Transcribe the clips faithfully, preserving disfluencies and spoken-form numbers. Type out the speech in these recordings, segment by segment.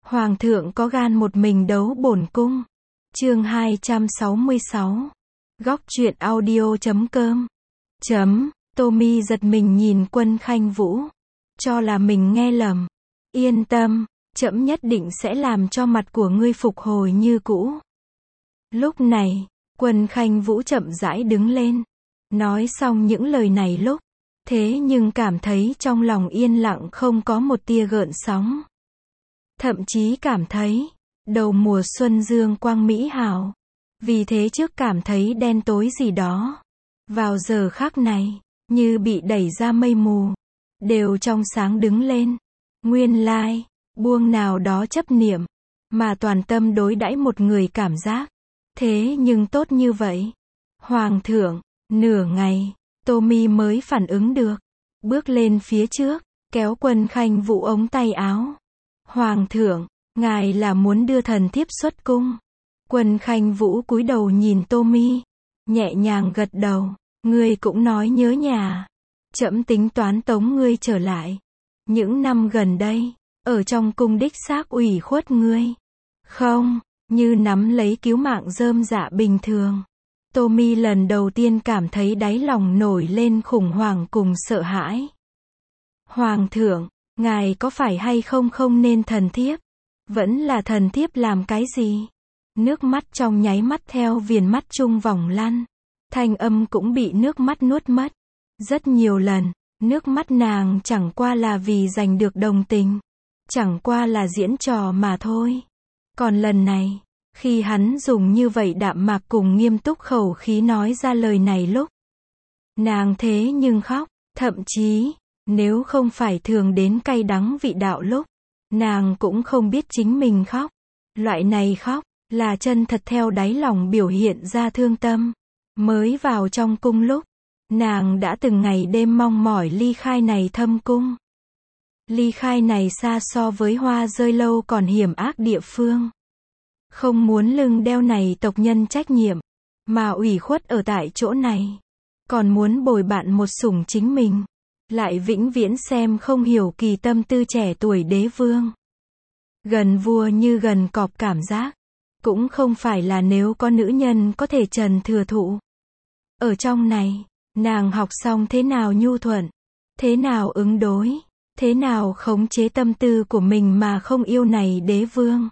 Hoàng thượng có gan một mình đấu bổn cung. Chương hai trăm sáu mươi sáu. Góc truyện audio chấm com. Chấm, Tommy giật mình nhìn Quân Khanh Vũ. Cho là mình nghe lầm. Yên tâm, trẫm nhất định sẽ làm cho mặt của ngươi phục hồi như cũ. Lúc này, Quân Khanh Vũ chậm rãi đứng lên. Nói xong những lời này lúc, thế nhưng cảm thấy trong lòng yên lặng không có một tia gợn sóng. Thậm chí cảm thấy, đầu mùa xuân dương quang mỹ hảo. Vì thế trước cảm thấy đen tối gì đó. Vào giờ khắc này, như bị đẩy ra mây mù. Đều trong sáng đứng lên. Nguyên lai, buông nào đó chấp niệm. Mà toàn tâm đối đãi một người cảm giác. Thế nhưng tốt như vậy. Hoàng thượng, nửa ngày, Tommy mới phản ứng được. Bước lên phía trước, kéo Quân Khanh Vũ ống tay áo. Hoàng thượng, ngài là muốn đưa thần thiếp xuất cung. Quân Khanh Vũ cúi đầu nhìn Tommy, nhẹ nhàng gật đầu. Ngươi cũng nói nhớ nhà. Trẫm tính toán tống ngươi trở lại. Những năm gần đây, ở trong cung đích xác ủy khuất ngươi. Không, như nắm lấy cứu mạng rơm rạ bình thường. Tommy lần đầu tiên cảm thấy đáy lòng nổi lên khủng hoảng cùng sợ hãi. Hoàng thượng, ngài có phải hay không không nên thần thiếp? Vẫn là thần thiếp làm cái gì? Nước mắt trong nháy mắt theo viền mắt trung vòng lăn. Thanh âm cũng bị nước mắt nuốt mất. Rất nhiều lần, nước mắt nàng chẳng qua là vì giành được đồng tình. Chẳng qua là diễn trò mà thôi. Còn lần này, khi hắn dùng như vậy đạm mạc cùng nghiêm túc khẩu khí nói ra lời này lúc, nàng thế nhưng khóc, thậm chí, nếu không phải thường đến cay đắng vị đạo lúc, nàng cũng không biết chính mình khóc. Loại này khóc, là chân thật theo đáy lòng biểu hiện ra thương tâm. Mới vào trong cung lúc, nàng đã từng ngày đêm mong mỏi ly khai này thâm cung. Ly khai này xa so với Hoa Rơi Lâu còn hiểm ác địa phương. Không muốn lưng đeo này tộc nhân trách nhiệm, mà ủy khuất ở tại chỗ này. Còn muốn bồi bạn một sủng chính mình. Lại vĩnh viễn xem không hiểu kỳ tâm tư trẻ tuổi đế vương. Gần vua như gần cọp cảm giác. Cũng không phải là nếu có nữ nhân có thể trần thừa thụ. Ở trong này, nàng học xong thế nào nhu thuận, thế nào ứng đối, thế nào khống chế tâm tư của mình mà không yêu này đế vương.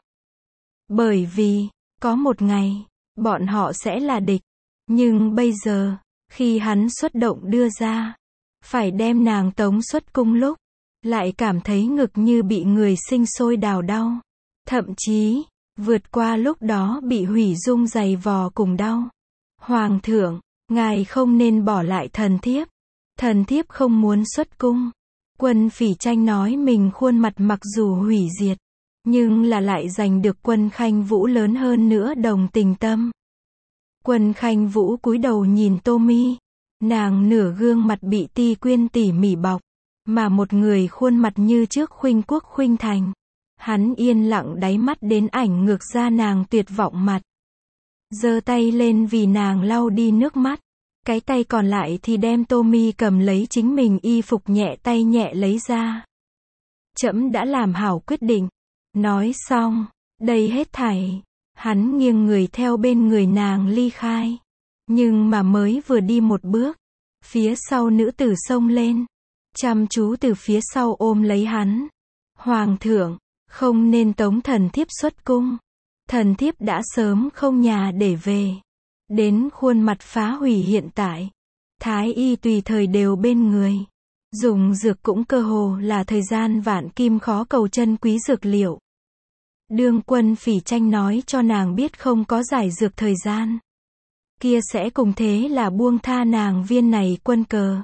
Bởi vì, có một ngày, bọn họ sẽ là địch. Nhưng bây giờ, khi hắn xuất động đưa ra, phải đem nàng tống xuất cung lúc, lại cảm thấy ngực như bị người sinh sôi đào đau. Thậm chí, vượt qua lúc đó bị hủy dung dày vò cùng đau. Hoàng thượng, ngài không nên bỏ lại thần thiếp. Thần thiếp không muốn xuất cung. Quân Phỉ Tranh nói mình khuôn mặt mặc dù hủy diệt, nhưng là lại giành được Quân Khanh Vũ lớn hơn nữa đồng tình tâm. Quân Khanh Vũ cúi đầu nhìn Tommy. Nàng nửa gương mặt bị ti quyên tỉ mỉ bọc, mà một người khuôn mặt như trước khuynh quốc khuynh thành. Hắn yên lặng đáy mắt đến ảnh ngược ra nàng tuyệt vọng mặt. Giơ tay lên vì nàng lau đi nước mắt. Cái tay còn lại thì đem Tommy cầm lấy chính mình y phục nhẹ tay nhẹ lấy ra. Trẫm đã làm hảo quyết định. Nói xong, đây hết thảy. Hắn nghiêng người theo bên người nàng ly khai. Nhưng mà mới vừa đi một bước, phía sau nữ tử xông lên. Chăm chú từ phía sau ôm lấy hắn. Hoàng thượng, không nên tống thần thiếp xuất cung. Thần thiếp đã sớm không nhà để về. Đến khuôn mặt phá hủy hiện tại. Thái y tùy thời đều bên người. Dùng dược cũng cơ hồ là thời gian vạn kim khó cầu chân quý dược liệu. Đương Quân Phỉ Tranh nói cho nàng biết không có giải dược thời gian. Kia sẽ cùng thế là buông tha nàng viên này quân cờ.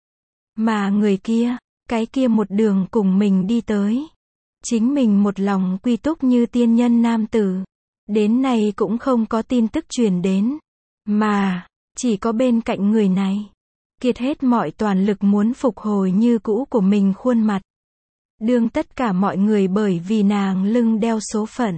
Mà người kia, cái kia một đường cùng mình đi tới. Chính mình một lòng quy túc như tiên nhân nam tử. Đến nay cũng không có tin tức truyền đến. Mà, chỉ có bên cạnh người này. Kiệt hết mọi toàn lực muốn phục hồi như cũ của mình khuôn mặt. Đương tất cả mọi người bởi vì nàng lưng đeo số phận.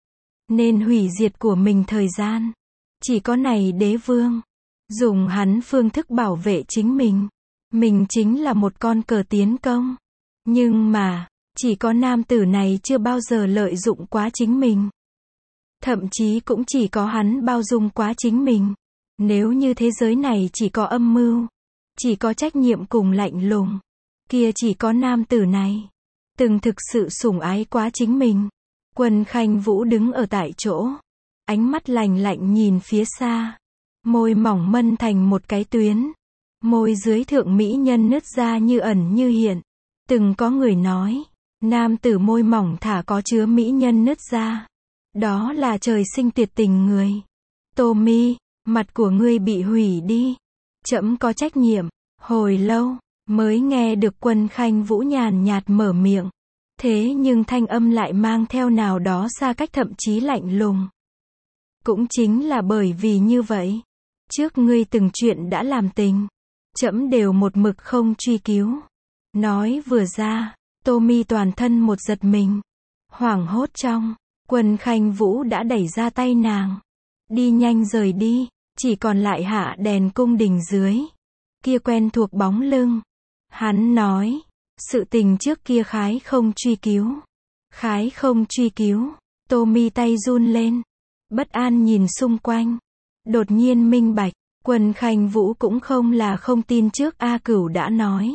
Nên hủy diệt của mình thời gian. Chỉ có này đế vương. Dùng hắn phương thức bảo vệ chính mình. Mình chính là một con cờ tiến công. Nhưng mà, Chỉ có nam tử này chưa bao giờ lợi dụng quá chính mình. Thậm chí cũng chỉ có hắn bao dung quá chính mình. Nếu như thế giới này chỉ có âm mưu, chỉ có trách nhiệm cùng lạnh lùng, kia chỉ có nam tử này từng thực sự sủng ái quá chính mình. Quân Khanh Vũ đứng ở tại chỗ, ánh mắt lạnh lạnh nhìn phía xa, môi mỏng mân thành một cái tuyến, môi dưới thượng mỹ nhân nứt ra như ẩn như hiện. Từng có người nói, nam tử môi mỏng thả có chứa mỹ nhân nứt ra, đó là trời sinh tuyệt tình người. Tommy, mặt của ngươi bị hủy đi, trẫm có trách nhiệm. Hồi lâu mới nghe được Quân Khanh Vũ nhàn nhạt mở miệng, thế nhưng thanh âm lại mang theo nào đó xa cách thậm chí lạnh lùng. Cũng chính là bởi vì như vậy, trước ngươi từng chuyện đã làm tình, trẫm đều một mực không truy cứu. Nói vừa ra, Tommy toàn thân một giật mình, hoảng hốt trong, Quân Khanh Vũ đã đẩy ra tay nàng, đi nhanh rời đi, chỉ còn lại hạ đèn cung đình dưới, kia quen thuộc bóng lưng. Hắn nói, sự tình trước kia khái không truy cứu. Khái không truy cứu. Tommy tay run lên, bất an nhìn xung quanh, đột nhiên minh bạch, Quân Khanh Vũ cũng không là không tin trước A Cửu đã nói.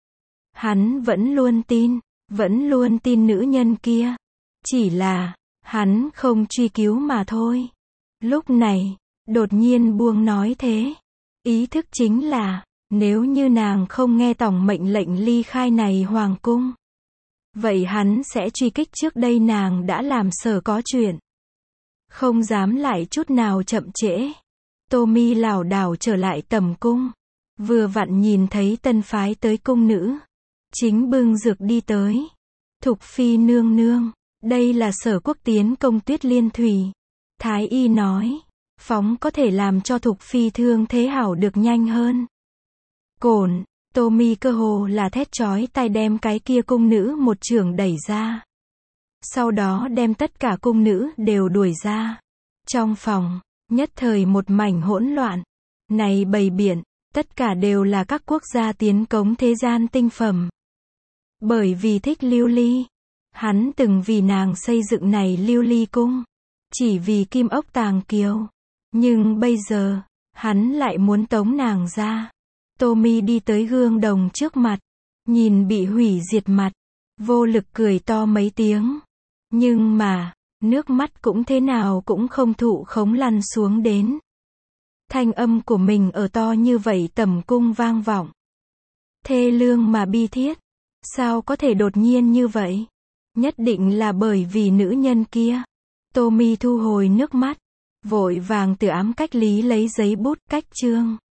Hắn vẫn luôn tin, vẫn luôn tin nữ nhân kia, chỉ là hắn không truy cứu mà thôi. Lúc này, đột nhiên buông nói thế, ý thức chính là, nếu như nàng không nghe tổng mệnh lệnh ly khai này hoàng cung, vậy hắn sẽ truy kích trước đây nàng đã làm sở có chuyện. Không dám lại chút nào chậm trễ. Tommy lảo đảo trở lại tầm cung, vừa vặn nhìn thấy tân phái tới cung nữ, chính bưng dược đi tới. Thục phi nương nương, đây là Sở Quốc tiến công Tuyết Liên Thủy. Thái y nói, phóng có thể làm cho Thục phi thương thế hảo được nhanh hơn. Cổn, Tommy cơ hồ là thét chói tai đem cái kia cung nữ một chưởng đẩy ra. Sau đó đem tất cả cung nữ đều đuổi ra. Trong phòng, nhất thời một mảnh hỗn loạn. Này bầy biển, tất cả đều là các quốc gia tiến cống thế gian tinh phẩm. Bởi vì thích lưu ly, hắn từng vì nàng xây dựng này lưu ly cung, chỉ vì kim ốc tàng kiều. Nhưng bây giờ, hắn lại muốn tống nàng ra. Tommy đi tới gương đồng trước mặt, nhìn bị hủy diệt mặt, vô lực cười to mấy tiếng. Nhưng mà, nước mắt cũng thế nào cũng không thụ khống lăn xuống đến. Thanh âm của mình ở to như vậy tầm cung vang vọng. Thê lương mà bi thiết. Sao có thể đột nhiên như vậy? Nhất định là bởi vì nữ nhân kia. Tommy thu hồi nước mắt, vội vàng từ ám cách lý lấy giấy bút cách chương.